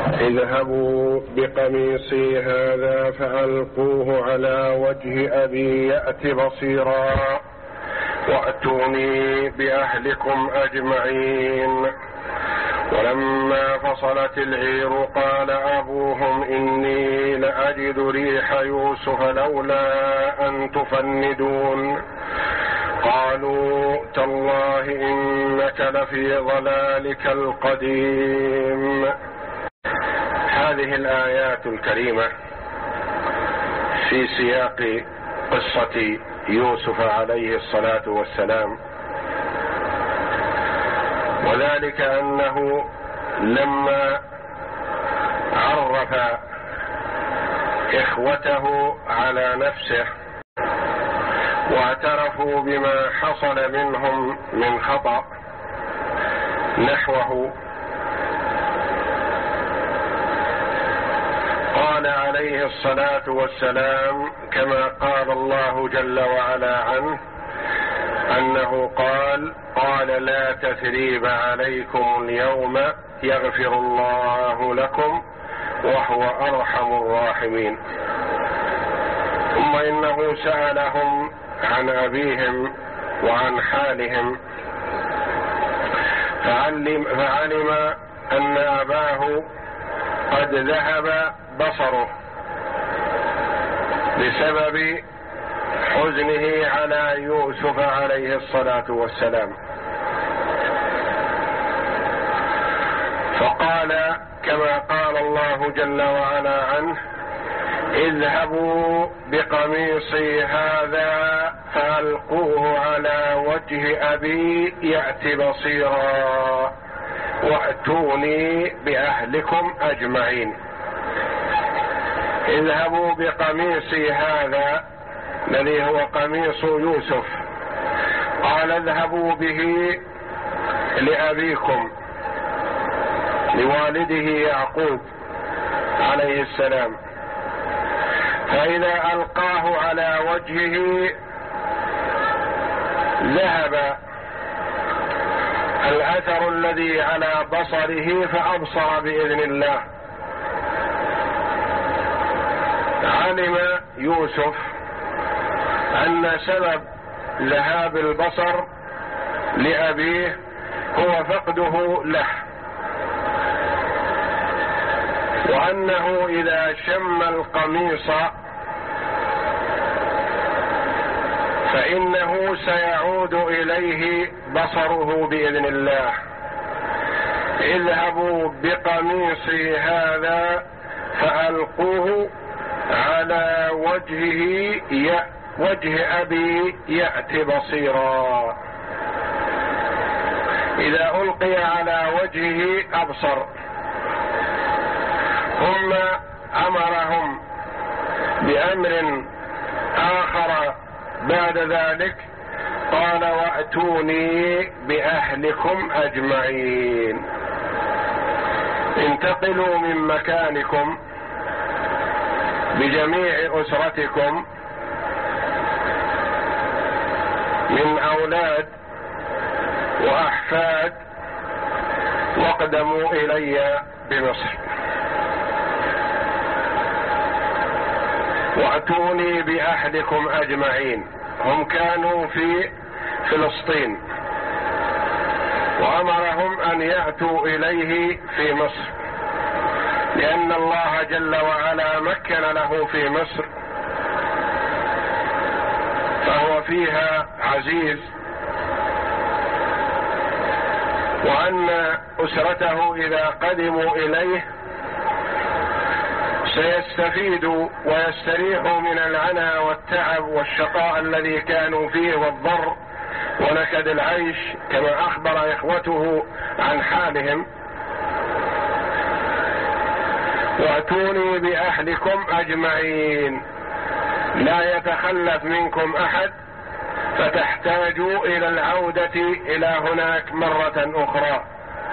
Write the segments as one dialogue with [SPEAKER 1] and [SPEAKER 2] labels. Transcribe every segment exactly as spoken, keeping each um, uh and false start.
[SPEAKER 1] اذهبوا بقميصي هذا فألقوه على وجه أبي يأت بصيرا وأتوني بأهلكم أجمعين. ولما فصلت العير قال أبوهم إني لأجد ريح يوسف لولا أن تفندون. قالوا تالله إنك لفي ضلالك القديم. هذه الآيات الكريمة في سياق قصة يوسف عليه الصلاة والسلام، وذلك أنه لما عرف إخوته على نفسه واعترفوا بما حصل منهم من خطأ نحوه، قال عليه الصلاة والسلام كما قال الله جل وعلا عنه أنه قال قال لا تثريب عليكم اليوم يغفر الله لكم وهو أرحم الراحمين. ثم إنه سألهم عن أبيهم وعن حالهم فعلم, فعلم أن أباه قد ذهب بصره بسبب حزنه على يوسف عليه الصلاة والسلام، فقال كما قال الله جل وعلا عنه اذهبوا بقميصي هذا فألقوه على وجه أبي يأت بصيرا وأتوني بأهلكم أجمعين. اذهبوا بقميصي هذا الذي هو قميص يوسف، قال اذهبوا به لأبيكم لوالده يعقوب عليه السلام، فإذا ألقاه على وجهه ذهب الأثر الذي على بصره فأبصر بإذن الله. علم يوسف أن سبب ذهاب البصر لأبيه هو فقده له، وأنه إذا شم القميص فإنه سيعود إليه بصره بإذن الله. اذهبوا بقميصي هذا فألقوه على وجهه ي... وجه أبي يأت بصيرا. إذا ألقي على وجهه أبصر. ثم أمرهم بأمر آخر بعد ذلك، قال وأتوني بأهلكم أجمعين. انتقلوا من مكانكم بجميع أسرتكم من أولاد وأحفاد واقدموا إلي بمصر، وأتوني بأهلكم أجمعين. هم كانوا في فلسطين وأمرهم أن يأتوا إليه في مصر، لأن الله جل وعلا مكن له في مصر فهو فيها عزيز، وأن أسرته إذا قدموا إليه سيستفيدوا ويستريحوا من العنى والتعب والشقاء الذي كانوا فيه والضر ونكد العيش كما أخبر إخوته عن حالهم. وأتوني بأهلكم أجمعين، لا يتخلف منكم أحد فتحتاجوا إلى العودة إلى هناك مرة أخرى.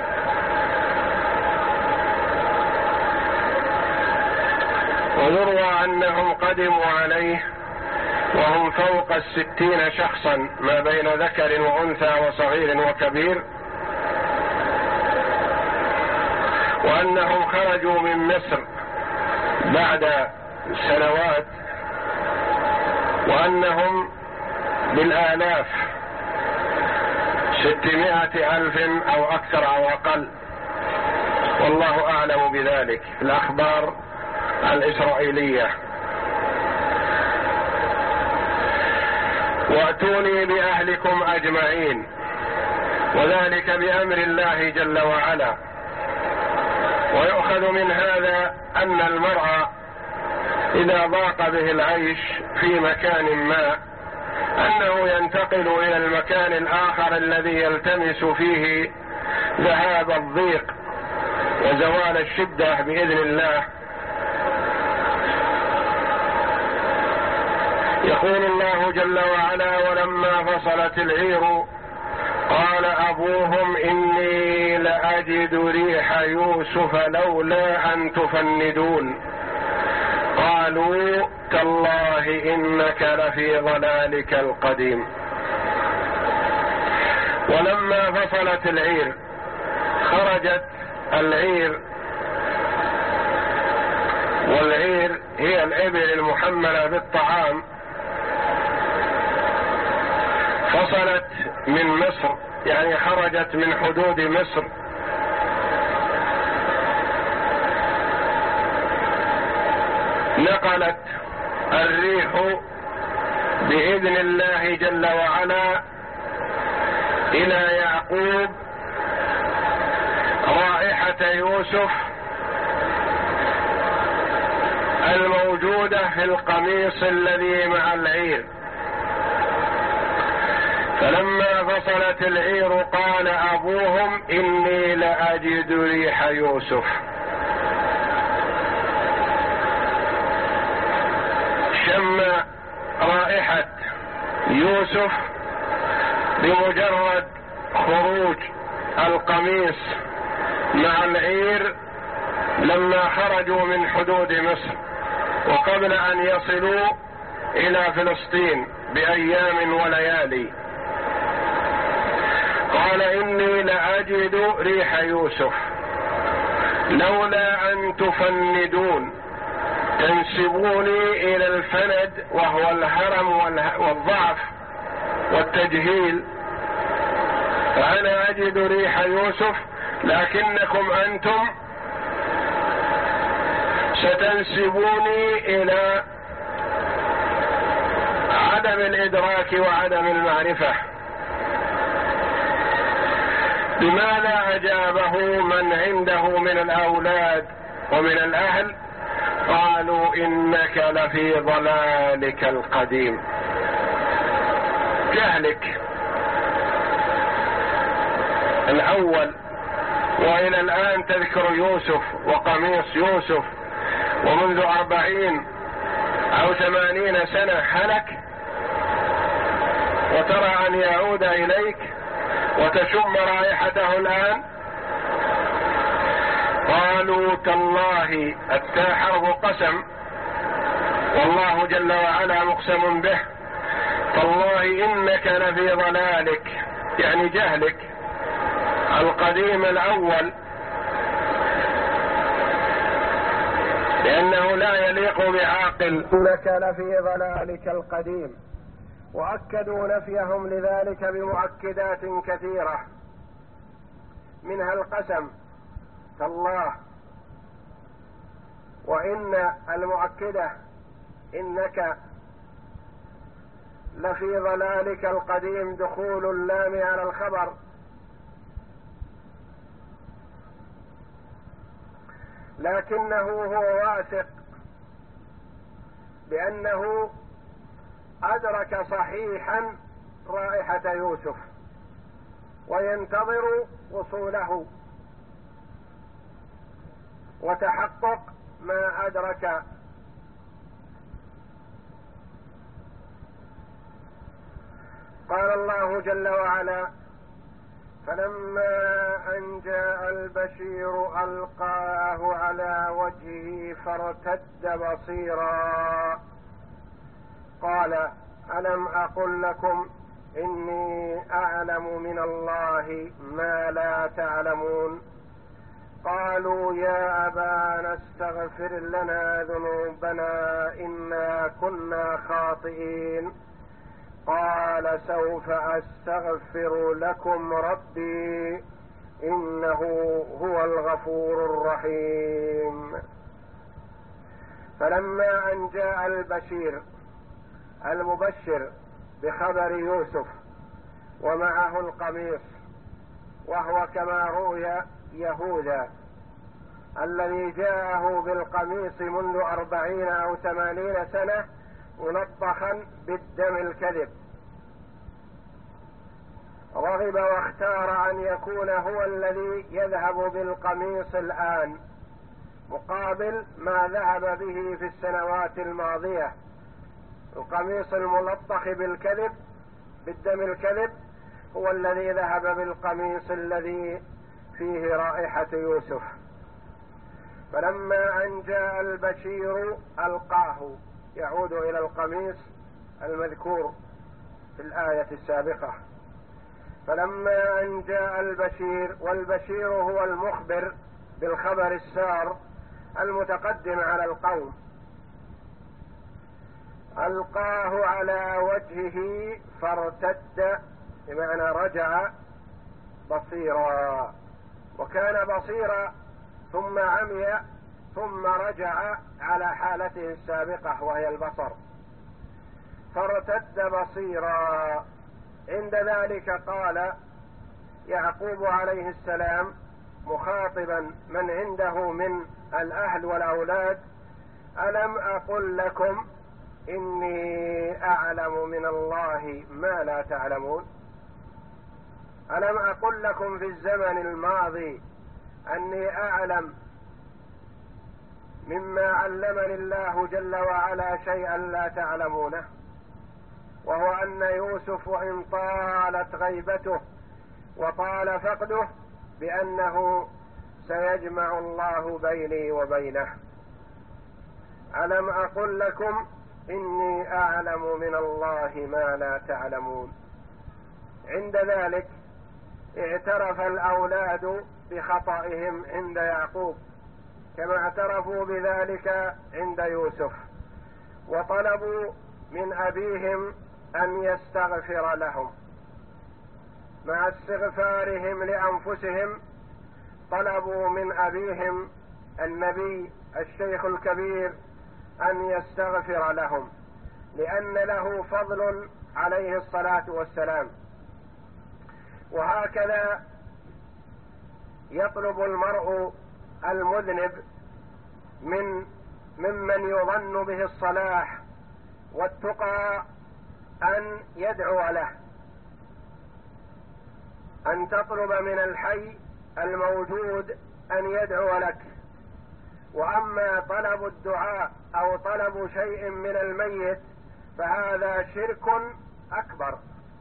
[SPEAKER 1] ويروى أنهم قدموا عليه وهم فوق الستين شخصا ما بين ذكر وأنثى وصغير وكبير، وأنهم خرجوا من مصر بعد سنوات، وأنهم بالآلاف، ستمائة ألف أو أكثر أو أقل، والله أعلم بذلك، الأخبار الإسرائيلية. وأتوني بأهلكم أجمعين، وذلك بأمر الله جل وعلا. ويؤخذ من هذا أن المرء إذا ضاق به العيش في مكان ما أنه ينتقل إلى المكان الآخر الذي يلتمس فيه ذهاب الضيق وزوال الشدة بإذن الله. يقول الله جل وعلا: ولما فصلت العير قال أبوهم إني لأجد ريح يوسف لولا أن تفندون قالوا تالله إنك لفي ضلالك القديم. ولما فصلت العير، خرجت العير، والعير هي الإبل المحملة بالطعام، فصلت من مصر، يعني خرجت من حدود مصر، نقلت الريح بإذن الله جل وعلا إلى يعقوب رائحة يوسف الموجودة في القميص الذي مع العير. فلما فصلت العير قال أبوهم إني لأجد ريح يوسف. شم رائحة يوسف بمجرد خروج القميص مع العير لما خرجوا من حدود مصر، وقبل أن يصلوا إلى فلسطين بأيام وليالي. قال إني لأجد ريح يوسف لولا أن تفندون، تنسبوني إلى الفند وهو الهرم والضعف والتجهيل، فأنا أجد ريح يوسف، لكنكم أنتم ستنسبوني إلى عدم الإدراك وعدم المعرفة. بماذا أجابه من عنده من الأولاد ومن الأهل؟ قالوا إنك لفي ضلالك القديم، جهلك الأول، وإلى الآن تذكر يوسف وقميص يوسف، ومنذ أربعين أو ثمانين سنة هلك، وترى أن يعود إليك وتشم رائحته الآن. قالوا تالله، التاء حرف قسم، والله جل وعلا مقسم به، تالله إنك لفي ضلالك، يعني جهلك القديم الأول، لأنه لا يليق بعاقل، إنك لفي ضلالك القديم. وأكدوا نفيهم لذلك بمؤكدات كثيرة، منها القسم تالله، وإن المؤكدة إنك لفي ضلالك القديم، دخول اللام على الخبر، لكنه هو واثق بأنه أدرك صحيحا رائحة يوسف وينتظر وصوله وتحقق ما أدرك. قال الله جل وعلا: فلما أن جاء البشير ألقاه على وجهه فارتد بصيرا قال ألم أقل لكم إني أعلم من الله ما لا تعلمون قالوا يا أبانا استغفر لنا ذنوبنا إنا كنا خاطئين. قال سوف أستغفر لكم ربي إنه هو الغفور الرحيم. فلما أن جاء البشير المبشر بخبر يوسف ومعه القميص، وهو كما روي يهوذا الذي جاءه بالقميص منذ أربعين أو ثمانين سنة ملطخا بالدم الكذب، رغب واختار أن يكون هو الذي يذهب بالقميص الآن مقابل ما ذهب به في السنوات الماضية. القميص الملطخ بالكذب بالدم الكذب هو الذي ذهب بالقميص الذي فيه رائحة يوسف. فلما أن جاء البشير ألقاه، يعود إلى القميص المذكور في الآية السابقة. فلما أن جاء البشير، والبشير هو المخبر بالخبر السار المتقدم على القوم، ألقاه على وجهه فارتد، بمعنى رجع بصيرا، وكان بصيرا ثم عمي ثم رجع على حالته السابقة وهي البصر، فارتد بصيرا. عند ذلك قال يعقوب عليه السلام مخاطبا من عنده من الأهل والأولاد: ألم أقل لكم إني أعلم من الله ما لا تعلمون؟ ألم أقل لكم في الزمن الماضي أني أعلم مما علمني الله جل وعلا شيئا لا تعلمونه، وهو أن يوسف وإن طالت غيبته وطال فقده بأنه سيجمع الله بيني وبينه. ألم أقل لكم إني أعلم من الله ما لا تعلمون. عند ذلك اعترف الأولاد بخطئهم عند يعقوب كما اعترفوا بذلك عند يوسف، وطلبوا من أبيهم أن يستغفر لهم. مع استغفارهم لأنفسهم طلبوا من أبيهم النبي الشيخ الكبير أن يستغفر لهم، لأن له فضل عليه الصلاة والسلام. وهكذا يطلب المرء المذنب من ممن يظن به الصلاح والتقى أن يدعو له، أن تطلب من الحي الموجود أن يدعو لك. وأما طلب الدعاء أو طلب شيء من الميت فهذا شرك أكبر.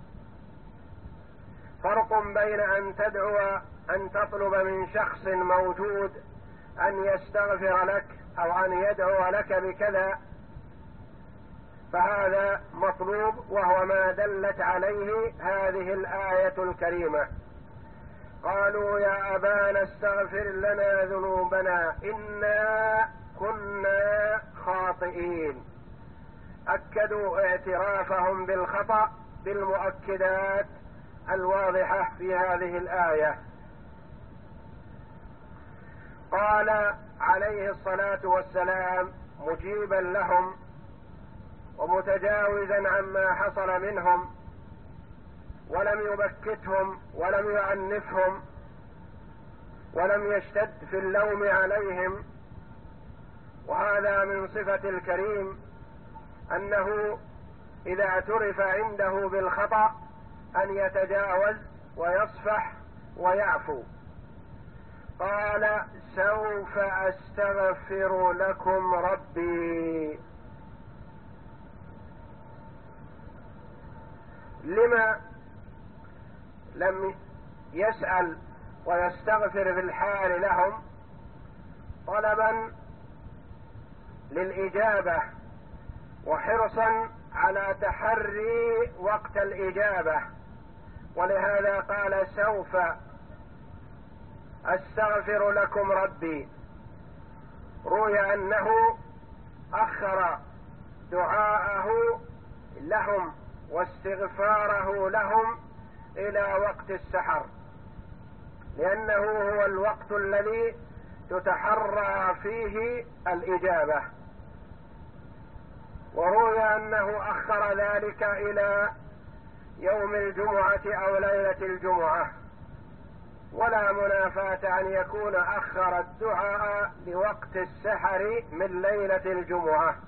[SPEAKER 1] فرق بين أن تدعو أن تطلب من شخص موجود أن يستغفر لك أو أن يدعو لك بكذا، فهذا مطلوب، وهو ما دلت عليه هذه الآية الكريمة. قالوا يا أبانا استغفر لنا ذنوبنا إنا كنا خاطئين. أكدوا اعترافهم بالخطأ بالمؤكدات الواضحة في هذه الآية. قال عليه الصلاة والسلام مجيبا لهم ومتجاوزا عما حصل منهم، ولم يبكتهم ولم يعنفهم ولم يشتد في اللوم عليهم. وهذا من صفة الكريم أنه إذا اعترف عنده بالخطأ أن يتجاوز ويصفح ويعفو. قال سوف أستغفر لكم ربي. لما لم يسأل ويستغفر في الحال لهم طلبا للإجابة وحرصا على تحري وقت الإجابة، ولهذا قال سوف أستغفر لكم ربي، روي أنه أخر دعاءه لهم واستغفاره لهم إلى وقت السحر، لأنه هو الوقت الذي تتحرى فيه الإجابة. وروي أنه أخر ذلك إلى يوم الجمعة أو ليلة الجمعة، ولا منافاة أن يكون أخر الدعاء لوقت السحر من ليلة الجمعة.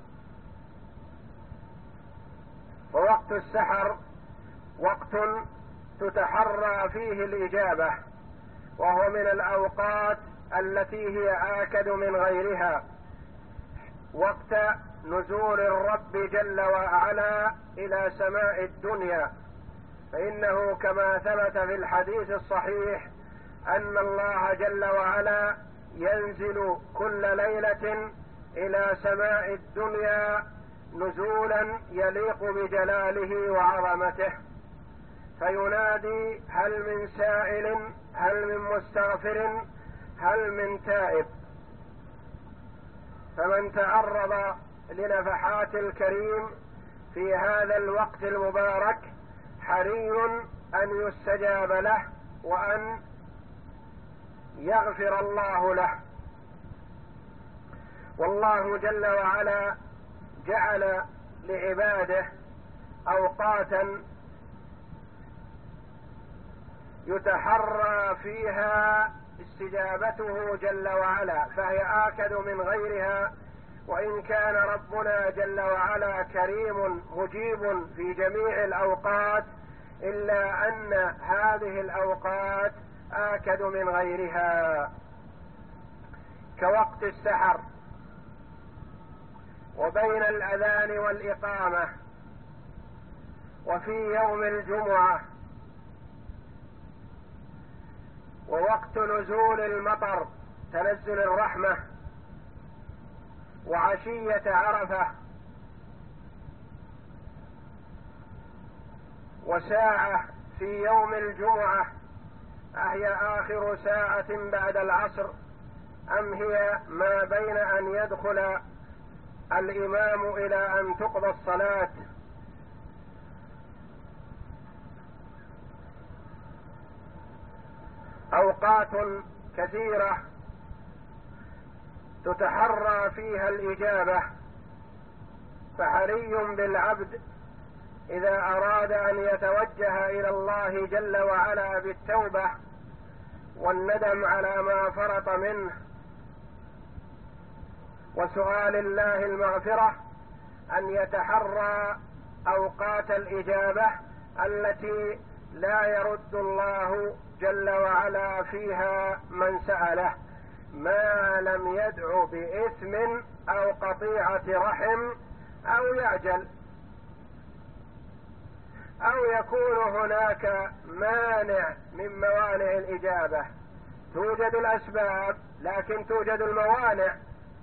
[SPEAKER 1] ووقت السحر وقت تتحرى فيه الإجابة، وهو من الأوقات التي هي آكد من غيرها، وقت نزول الرب جل وعلا إلى سماء الدنيا، فإنه كما ثبت في الحديث الصحيح أن الله جل وعلا ينزل كل ليلة إلى سماء الدنيا نزولا يليق بجلاله وعظمته، فينادي: هل من سائل، هل من مستغفر، هل من تائب. فمن تعرض لنفحات الكريم في هذا الوقت المبارك حري أن يستجاب له وأن يغفر الله له. والله جل وعلا جعل لعباده أوقاتا يتحرى فيها استجابته جل وعلا، فهي آكد من غيرها. وإن كان ربنا جل وعلا كريم مجيب في جميع الأوقات، إلا أن هذه الأوقات آكد من غيرها، كوقت السحر، وبين الأذان والإقامة، وفي يوم الجمعة، ووقت نزول المطر تنزل الرحمة، وعشية عرفة، وساعة في يوم الجمعة، أهي آخر ساعة بعد العصر أم هي ما بين أن يدخل الإمام إلى أن تقضى الصلاة. أوقات كثيرة تتحرى فيها الإجابة، فحري بالعبد إذا أراد أن يتوجه إلى الله جل وعلا بالتوبة والندم على ما فرط منه وسؤال الله المغفرة، أن يتحرى أوقات الإجابة التي لا يرد الله جل وعلا فيها من سأله، ما لم يدع بإثم أو قطيعة رحم أو يعجل، أو يكون هناك مانع من موانع الإجابة. توجد الأسباب لكن توجد الموانع،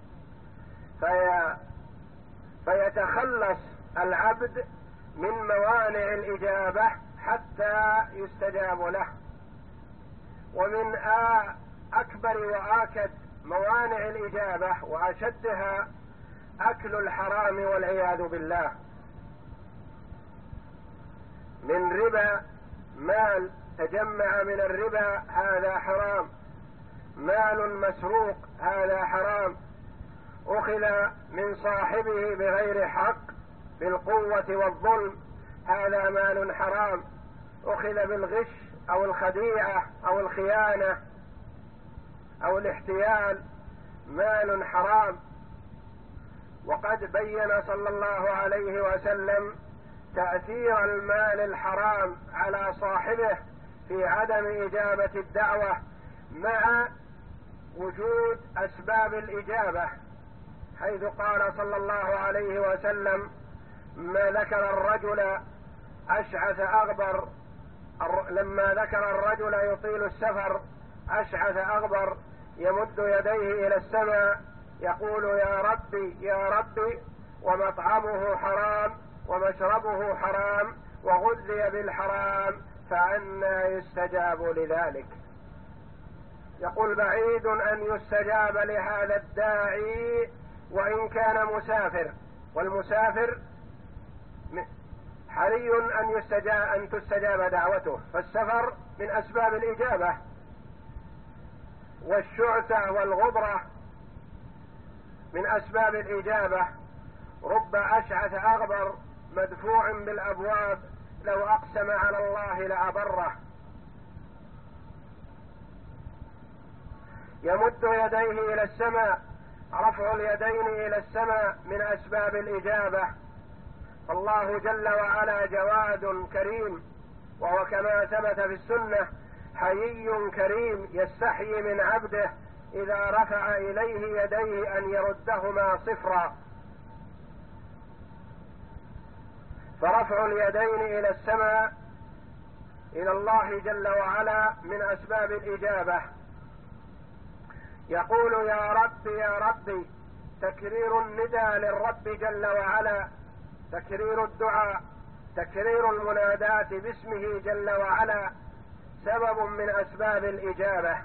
[SPEAKER 1] في فيتخلص العبد من موانع الإجابة حتى يستجاب له. ومن أكبر وآكد موانع الإجابة وأشدها أكل الحرام والعياذ بالله، من ربا مال تجمع من الربا هذا حرام، مال مسروق هذا حرام، أخذ من صاحبه بغير حق بالقوة والظلم هذا مال حرام، أخذ بالغش أو الخديعة أو الخيانة أو الاحتيال مال حرام. وقد بين صلى الله عليه وسلم تأثير المال الحرام على صاحبه في عدم إجابة الدعوة مع وجود أسباب الإجابة، حيث قال صلى الله عليه وسلم: ما ذكر الرجل أشعث أغبر، لما ذكر الرجل يطيل السفر أشعث أغبر يمد يديه إلى السماء يقول: يا ربي يا ربي، ومطعمه حرام ومشربه حرام وغذي بالحرام، فأنى يستجاب لذلك. يقول بعيد أن يستجاب لهذا الداعي وإن كان مسافر، والمسافر حري أن يستجاب أن تستجاب دعوته، فالسفر من أسباب الإجابة، والشعثة والغبرة من أسباب الإجابة. رب أشعث أغبر مدفوع بالأبواب لو أقسم على الله لأبره. يمد يديه إلى السماء، رفع اليدين إلى السماء من أسباب الإجابة. الله جل وعلا جواد كريم، وهو كما ثبت في السنة حيي كريم يستحيي من عبده إذا رفع إليه يديه أن يردهما صفرا. فرفع اليدين إلى السماء إلى الله جل وعلا من أسباب الإجابة. يقول يا رب يا ربي، تكرير الندى للرب جل وعلا، تكرير الدعاء، تكرير المنادات باسمه جل وعلا سبب من أسباب الإجابة.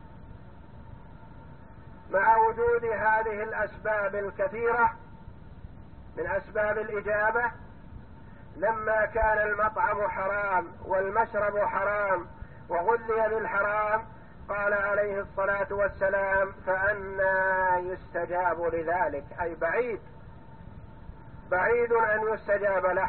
[SPEAKER 1] مع وجود هذه الأسباب الكثيرة من أسباب الإجابة، لما كان المطعم حرام والمشرب حرام وغذي بالحرام قال عليه الصلاة والسلام فأنى يستجاب لذلك، أي بعيد بعيد أن يستجاب له.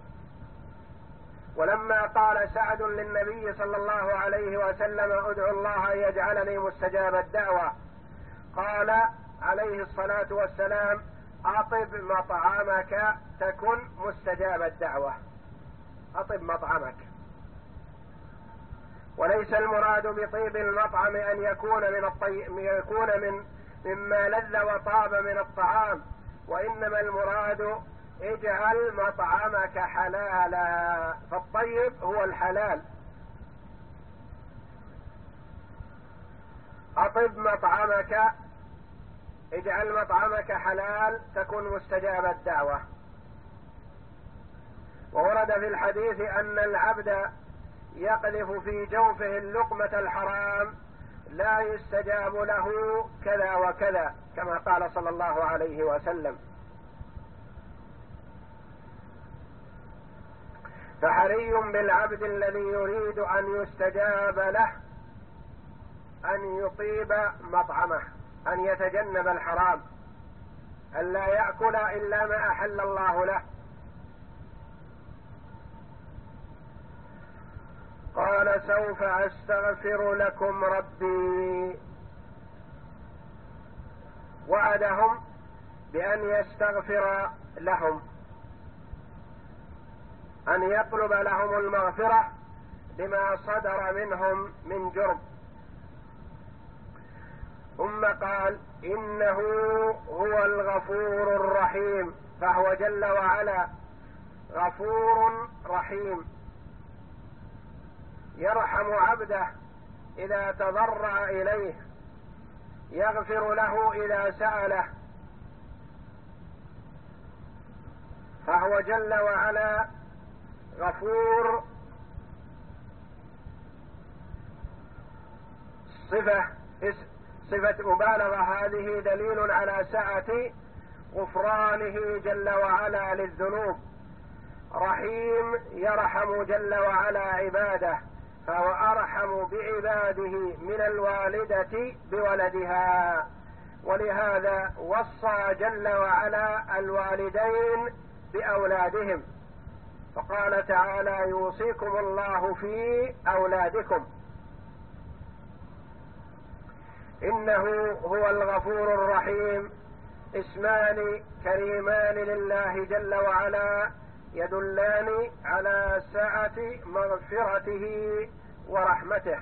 [SPEAKER 1] ولما قال سعد للنبي صلى الله عليه وسلم ادعو الله أن يجعلني مستجاب الدعوة، قال عليه الصلاة والسلام أطب مطعمك تكن مستجاب الدعوة، أطب مطعمك. وليس المراد بطيب المطعم أن يكون من الطيب، يكون من مما لذ وطاب من الطعام، وإنما المراد اجعل مطعمك حلالا، فالطيب هو الحلال. أطب مطعمك، اجعل مطعمك حلال تكن مستجاب الدعوة. وورد في الحديث أن العبد يقذف في جوفه اللقمة الحرام لا يستجاب له كذا وكذا، كما قال صلى الله عليه وسلم. فحري بالعبد الذي يريد أن يستجاب له أن يطيب مطعمه، أن يتجنب الحرام، أن لا يأكل إلا ما أحل الله له. قال سوف أستغفر لكم ربي، وعدهم بأن يستغفر لهم، أن يطلب لهم المغفرة لما صدر منهم من جرم. ثم قال إنه هو الغفور الرحيم، فهو جل وعلا غفور رحيم، يرحم عبده إذا تضرع إليه، يغفر له إذا سأله، فهو جل وعلا غفور. صفة صفة مبالغة، هذه دليل على سعة غفرانه جل وعلا للذنوب. رحيم يرحم جل وعلا عباده، فهو أرحم بعباده من الوالدة بولدها، ولهذا وصى جل وعلا الوالدين بأولادهم، فقال تعالى يوصيكم الله في أولادكم. إنه هو الغفور الرحيم، اسمان كريمان لله جل وعلا يدلان على سعة مغفرته ورحمته.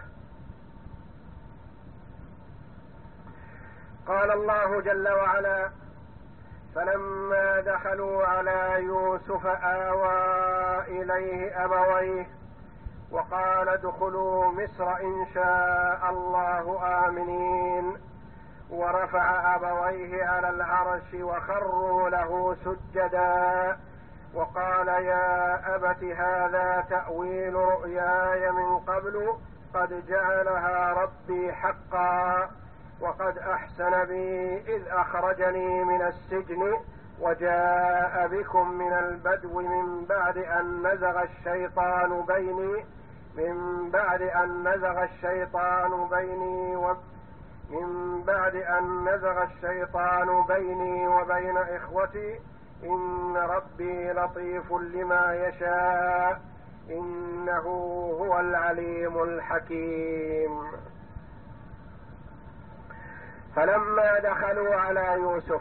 [SPEAKER 1] قال الله جل وعلا فلما دخلوا على يوسف آوى إليه أبويه وقال ادخلوا مصر إن شاء الله آمنين، ورفع أبويه على العرش وخروا له سجدا وقال يا أبت هذا تأويل رؤياي من قبل
[SPEAKER 2] قد جعلها ربي حقا، وقد أحسن بي إذ أخرجني من السجن وجاء بكم من البدو من بعد أن نزغ الشيطان بيني من بعد أن نزغ الشيطان بيني و من بعد أن نزغ الشيطان بيني وبين إخوتي إن ربي لطيف لما يشاء إنه هو العليم الحكيم. فلما دخلوا على يوسف،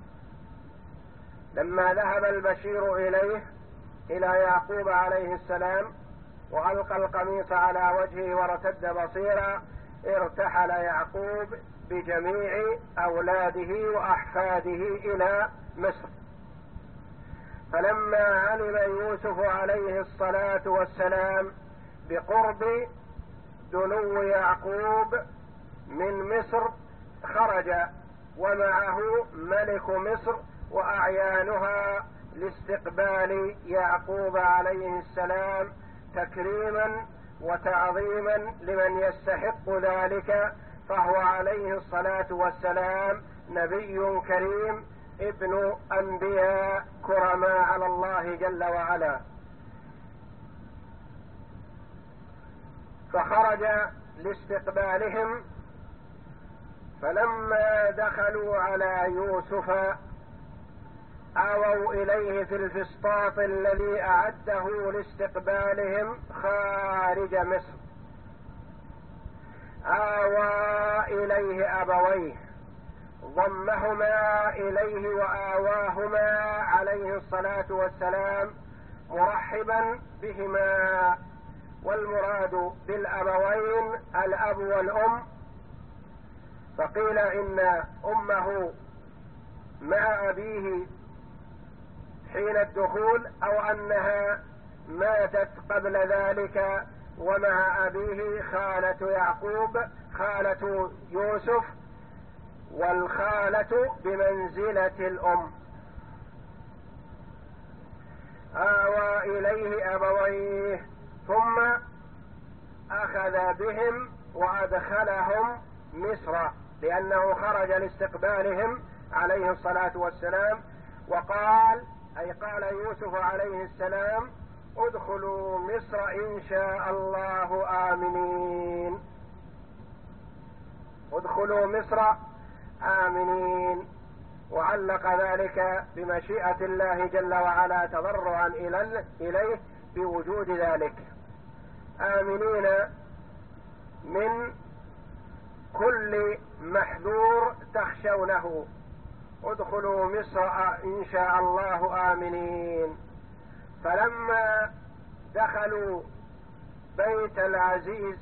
[SPEAKER 2] لما ذهب البشير إليه إلى يعقوب عليه السلام وألقى القميص على وجهه وارتد بصيرا، ارتحل يعقوب بجميع أولاده وأحفاده إلى مصر. فلما علم يوسف عليه الصلاة والسلام بقرب دنو يعقوب من مصر خرج ومعه ملك مصر وأعيانها لاستقبال يعقوب عليه السلام تكريما وتعظيما لمن يستحق ذلك، فهو عليه الصلاة والسلام نبي كريم ابن أنبياء كرماء على الله جل وعلا. فخرج لاستقبالهم، فلما دخلوا على يوسف آووا إليه في الفسطاط الذي أعده لاستقبالهم خارج مصر. آوى إليه أبويه، ضمهما إليه وآواهما عليه الصلاة والسلام مرحبا بهما. والمراد بالأبوين الأب والأم، فقيل إن أمه مع أبيه حين الدخول، أو أنها ماتت قبل ذلك ومع أبيه خالة يعقوب خالة يوسف، والخالة بمنزلة الأم. آوى إليه أبويه ثم أخذ بهم وأدخلهم مصر، لأنه خرج لاستقبالهم عليه الصلاة والسلام، وقال أي قال يوسف عليه السلام ادخلوا مصر إن شاء الله آمنين، ادخلوا مصر آمنين، وعلق ذلك بمشيئة الله جل وعلا تضرعا إليه بوجود ذلك، آمنين من كل محذور تخشونه، ادخلوا مصر إن شاء الله آمنين. فلما دخلوا بيت العزيز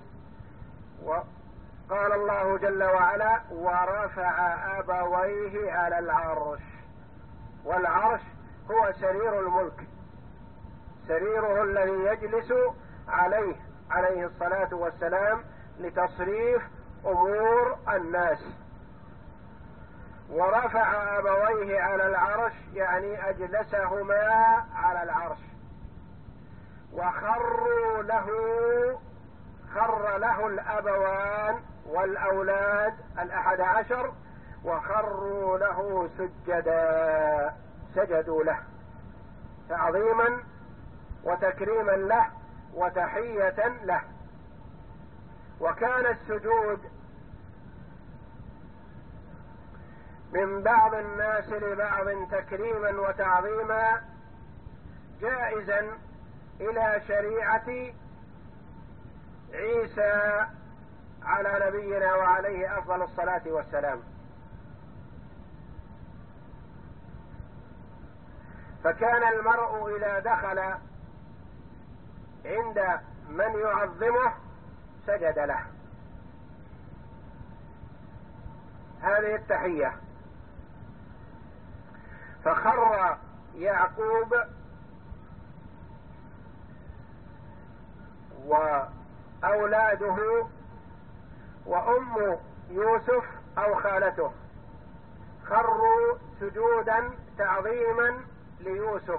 [SPEAKER 2] وقال الله جل وعلا ورفع أبويه على العرش، والعرش هو سرير الملك، سريره الذي يجلس عليه عليه الصلاة والسلام لتصريف أمور الناس. ورفع أبويه على العرش يعني أجلسهما على العرش، وخروا له خر له الأبوان والأولاد الأحد عشر، وخروا له سجدا، سجدوا له تعظيما وتكريما له وتحية له. وكان السجود من بعض الناس لبعض تكريما وتعظيما جائزا إلى شريعة عيسى على نبينا وعليه أفضل الصلاة والسلام. فكان المرء إذا دخل عند من يعظمه سجد له، هذه التحية. فخر يعقوب وأولاده وأم يوسف أو خالته خروا سجودا تعظيما ليوسف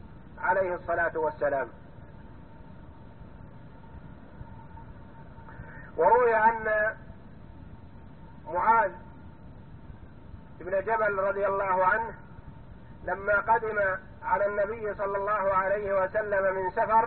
[SPEAKER 2] عليه الصلاة والسلام. وروي أن معاذ بن جبل رضي الله عنه لما قدم على النبي صلى الله عليه وسلم من سفر،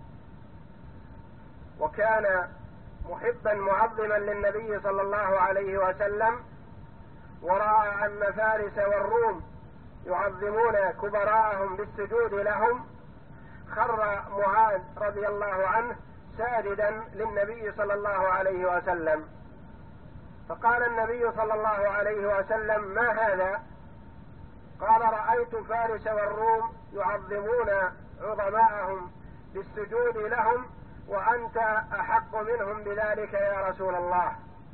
[SPEAKER 2] وكان محبا معظما للنبي صلى الله عليه وسلم، ورأى أن فارس والروم يعظمون كبراءهم بالسجود لهم، خر معاذ رضي الله عنه ساجدا للنبي صلى الله عليه وسلم. فقال النبي صلى الله عليه وسلم: ما هذا؟ قال: رأيت فارس والروم يعظمون عظماءهم بالسجود لهم، وأنت أحق منهم بذلك يا رسول الله.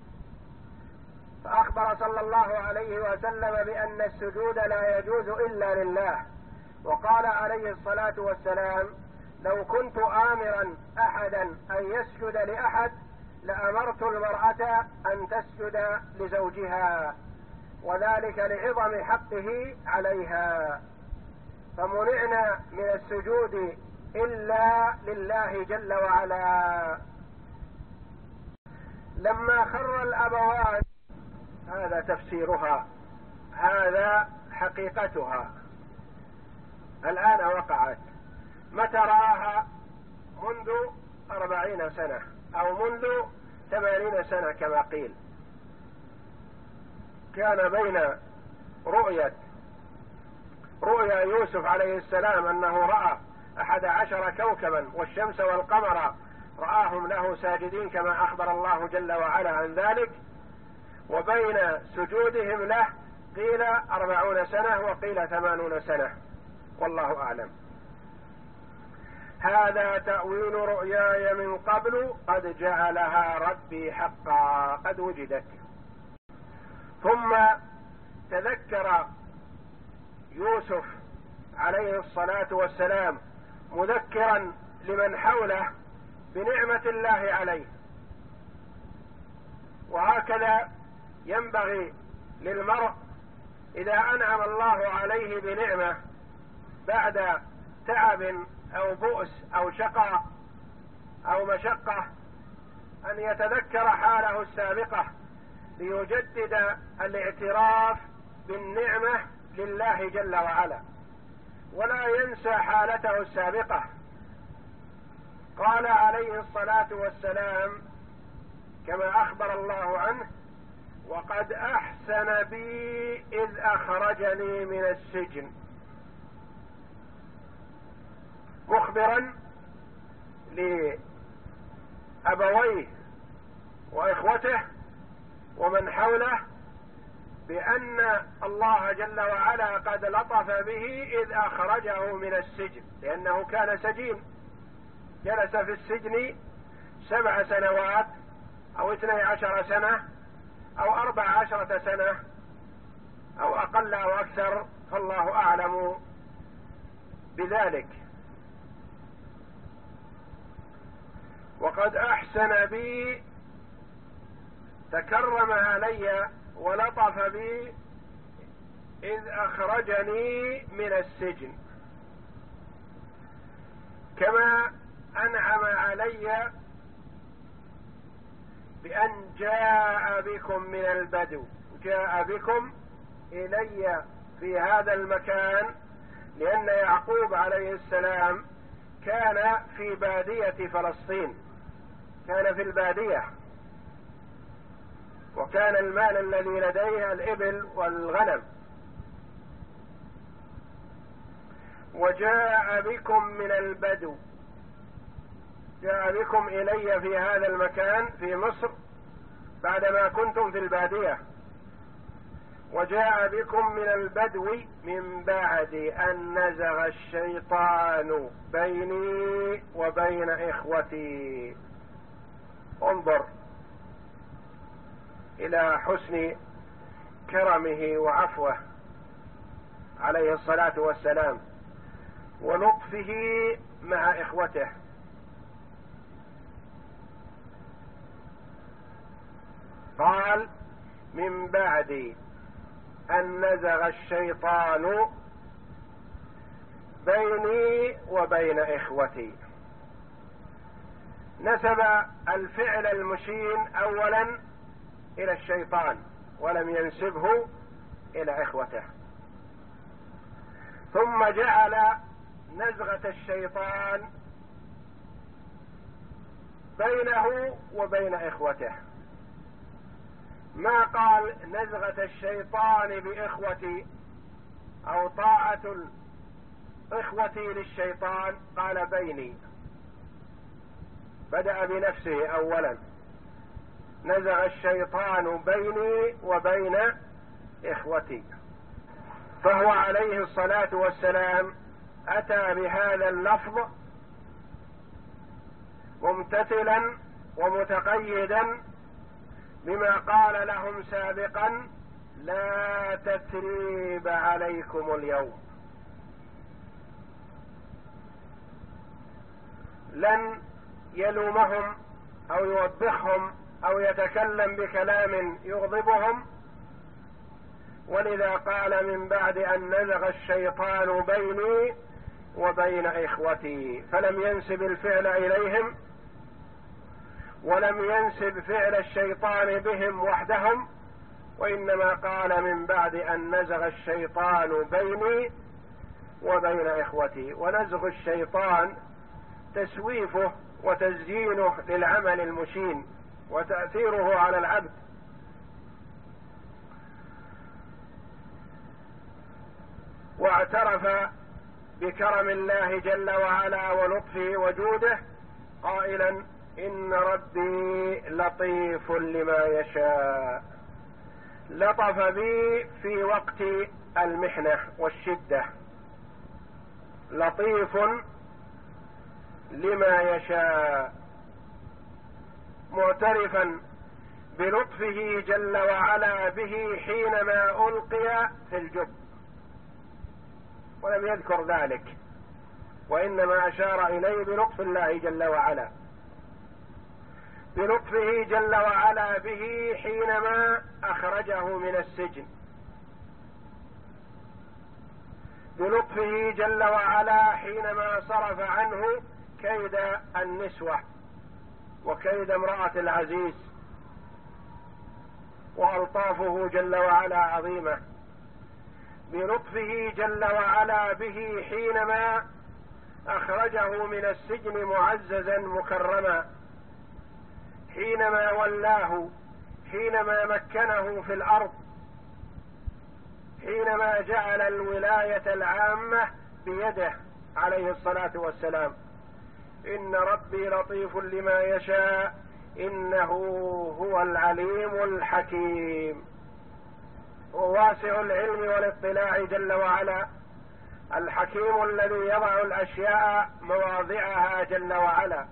[SPEAKER 2] فأخبر صلى الله عليه وسلم بأن السجود لا يجوز إلا لله، وقال عليه الصلاة والسلام: لو كنت آمرا أحدا أن يسجد لأحد لأمرت المرأة أن تسجد لزوجها، وذلك لعظم حقه عليها، فمنعنا من السجود إلا لله جل وعلا. لما خر الأبوان، هذا تفسيرها، هذا حقيقتها، الآن وقعت. متى رآها؟ منذ أربعين سنة أو منذ ثمانين سنة كما قيل. كان بين رؤية رؤيا يوسف عليه السلام أنه رأى أحد عشر كوكبا والشمس والقمر رآهم له ساجدين كما أخبر الله جل وعلا عن ذلك، وبين سجودهم له قيل أربعون سنة وقيل ثمانون سنة، والله أعلم. هذا تأويل رؤياي من قبل قد جعلها ربي حقا، قد وجدت. ثم تذكر يوسف عليه الصلاة والسلام مذكرا لمن حوله بنعمة الله عليه، وهكذا ينبغي للمرء إذا أنعم الله عليه بنعمة بعد تعب أو بؤس أو شقاء أو مشقة أن يتذكر حاله السابقة ليجدد الاعتراف بالنعمة لله جل وعلا، ولا ينسى حالته السابقة. قال عليه الصلاة والسلام كما أخبر الله عنه: وقد أحسن بي إذ أخرجني من السجن، مخبرا لأبويه وإخوته ومن حوله بأن الله جل وعلا قد لطف به إذ أخرجه من السجن، لأنه كان سجين، جلس في السجن سبع سنوات أو اثني عشر سنة أو أربع عشرة سنة أو أقل أو أكثر، فالله أعلم بذلك. وقد أحسن بي، تكرم علي ولطف بي إذ أخرجني من السجن، كما أنعم علي بأن جاء بكم من البدو، جاء بكم إلي في هذا المكان، لأن يعقوب عليه السلام كان في بادية فلسطين، كان في البادية، وكان المال الذي لديه الإبل والغنم. وجاء بكم من البدو، جاء بكم إلي في هذا المكان في مصر بعدما كنتم في البادية. وجاء بكم من البدو من بعد أن نزغ الشيطان بيني وبين إخوتي. انظر إلى حسن كرمه وعفوه عليه الصلاة والسلام ولطفه مع إخوته. قال: من بعد أن نزغ الشيطان بيني وبين إخوتي. نسب الفعل المشين اولا الى الشيطان ولم ينسبه الى اخوته، ثم جعل نزغة الشيطان بينه وبين اخوته، ما قال نزغة الشيطان باخوتي او طاعة اخوتي للشيطان، قال بيني، بدأ بنفسه اولا، نزغ الشيطان بيني وبين اخوتي. فهو عليه الصلاة والسلام اتى بهذا اللفظ ممتثلا ومتقيدا بما قال لهم سابقا: لا تثريب عليكم اليوم، لن يلومهم او يوبخهم او يتكلم بكلام يغضبهم، ولذا قال: من بعد ان نزغ الشيطان بيني وبين اخوتي، فلم ينسب الفعل اليهم ولم ينسب فعل الشيطان بهم وحدهم، وانما قال: من بعد ان نزغ الشيطان بيني وبين اخوتي. ونزغ الشيطان تسويفه وتزيينه للعمل المشين وتأثيره على العبد. واعترف بكرم الله جل وعلا ولطفه وجوده قائلا: إن ربي لطيف لما يشاء، لطف بي في وقت المحنة والشدة، لطيف لما يشاء، معترفا بلطفه جل وعلا به حينما ألقي في الجب، ولم يذكر ذلك، وإنما أشار إليه بلطف الله جل وعلا، بلطفه جل وعلا به حينما أخرجه من السجن، بلطفه جل وعلا حينما صرف عنه كيد النسوة وكيد امرأة العزيز، وألطافه جل وعلا عظيمة، بلطفه جل وعلا به حينما أخرجه من السجن معززا مكرما، حينما ولاه، حينما مكنه في الأرض، حينما جعل الولاية العامة بيده عليه الصلاة والسلام. إن ربي لطيف لما يشاء إنه هو العليم الحكيم، وواسع العلم والاطلاع جل وعلا، الحكيم الذي يضع الأشياء مواضعها جل وعلا،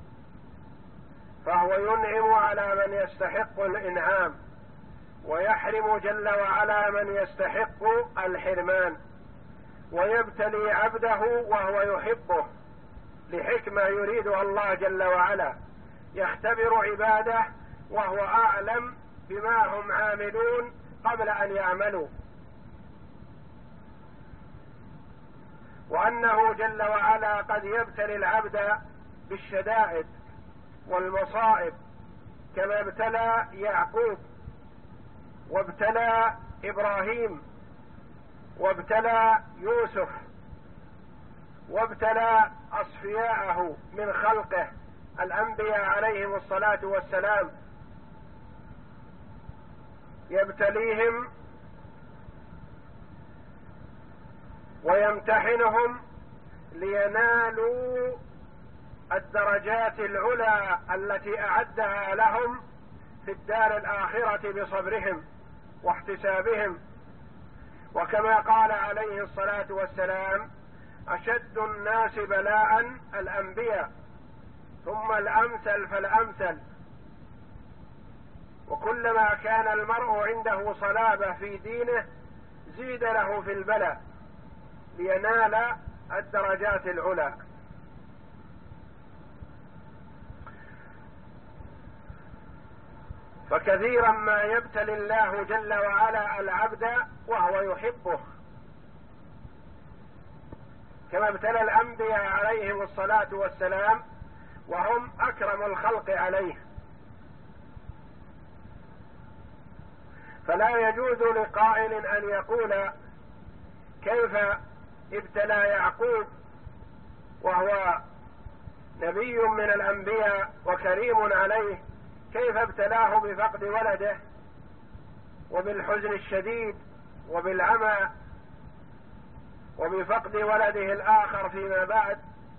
[SPEAKER 2] فهو ينعم على من يستحق الإنعام ويحرم جل وعلا من يستحق الحرمان، ويبتلي عبده وهو يحبه لحكمة يريدها الله جل وعلا، يختبر عباده وهو أعلم بما هم عاملون قبل أن يعملوا، وأنه جل وعلا قد يبتلي العبد بالشدائد والمصائب، كما ابتلى يعقوب وابتلى إبراهيم وابتلى يوسف وابتلى أصفياءه من خلقه الأنبياء عليهم الصلاة والسلام، يبتليهم ويمتحنهم لينالوا الدرجات العلى التي أعدها لهم في الدار الآخرة بصبرهم واحتسابهم. وكما قال عليه الصلاة والسلام: أشد الناس بلاء الأنبياء ثم الأمثل فالأمثل. وكلما كان المرء عنده صلابة في دينه زيد له في البلاء لينال الدرجات العلى. فكثيرا ما يبتلي الله جل وعلا العبد وهو يحبه، كما ابتلى الأنبياء عليهم الصلاة والسلام وهم أكرم الخلق عليه. فلا يجوز لقائل أن يقول كيف ابتلى يعقوب وهو نبي من الأنبياء وكريم عليه، كيف ابتلاه بفقد ولده وبالحزن الشديد وبالعمى وبفقد ولده الآخر فيما بعد.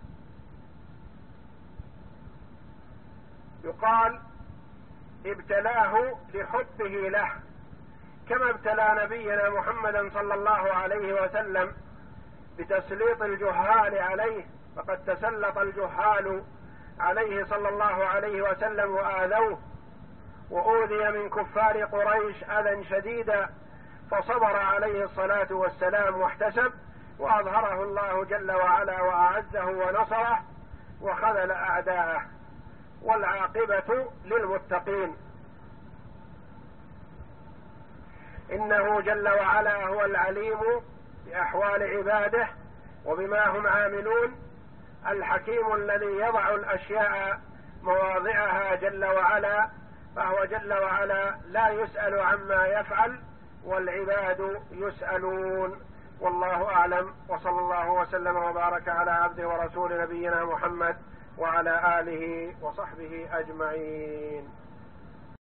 [SPEAKER 2] يقال ابتلاه لحبه له، كما ابتلى نبينا محمدا صلى الله عليه وسلم بتسليط الجهال عليه، فقد تسلط الجهال عليه صلى الله عليه وسلم وآذوه، وأوذي من كفار قريش أذى شديدا، فصبر عليه الصلاة والسلام واحتسب، وأظهره الله جل وعلا وأعزه ونصره وخذل أعداءه، والعاقبة للمتقين. إنه جل وعلا هو العليم بأحوال عباده وبما هم عاملون، الحكيم الذي يضع الأشياء مواضعها جل وعلا، فهو جل وعلا لا يسأل عما يفعل والعباد يسألون. والله أعلم، وصلى الله وسلم وبارك على عبده ورسول نبينا محمد وعلى آله وصحبه أجمعين.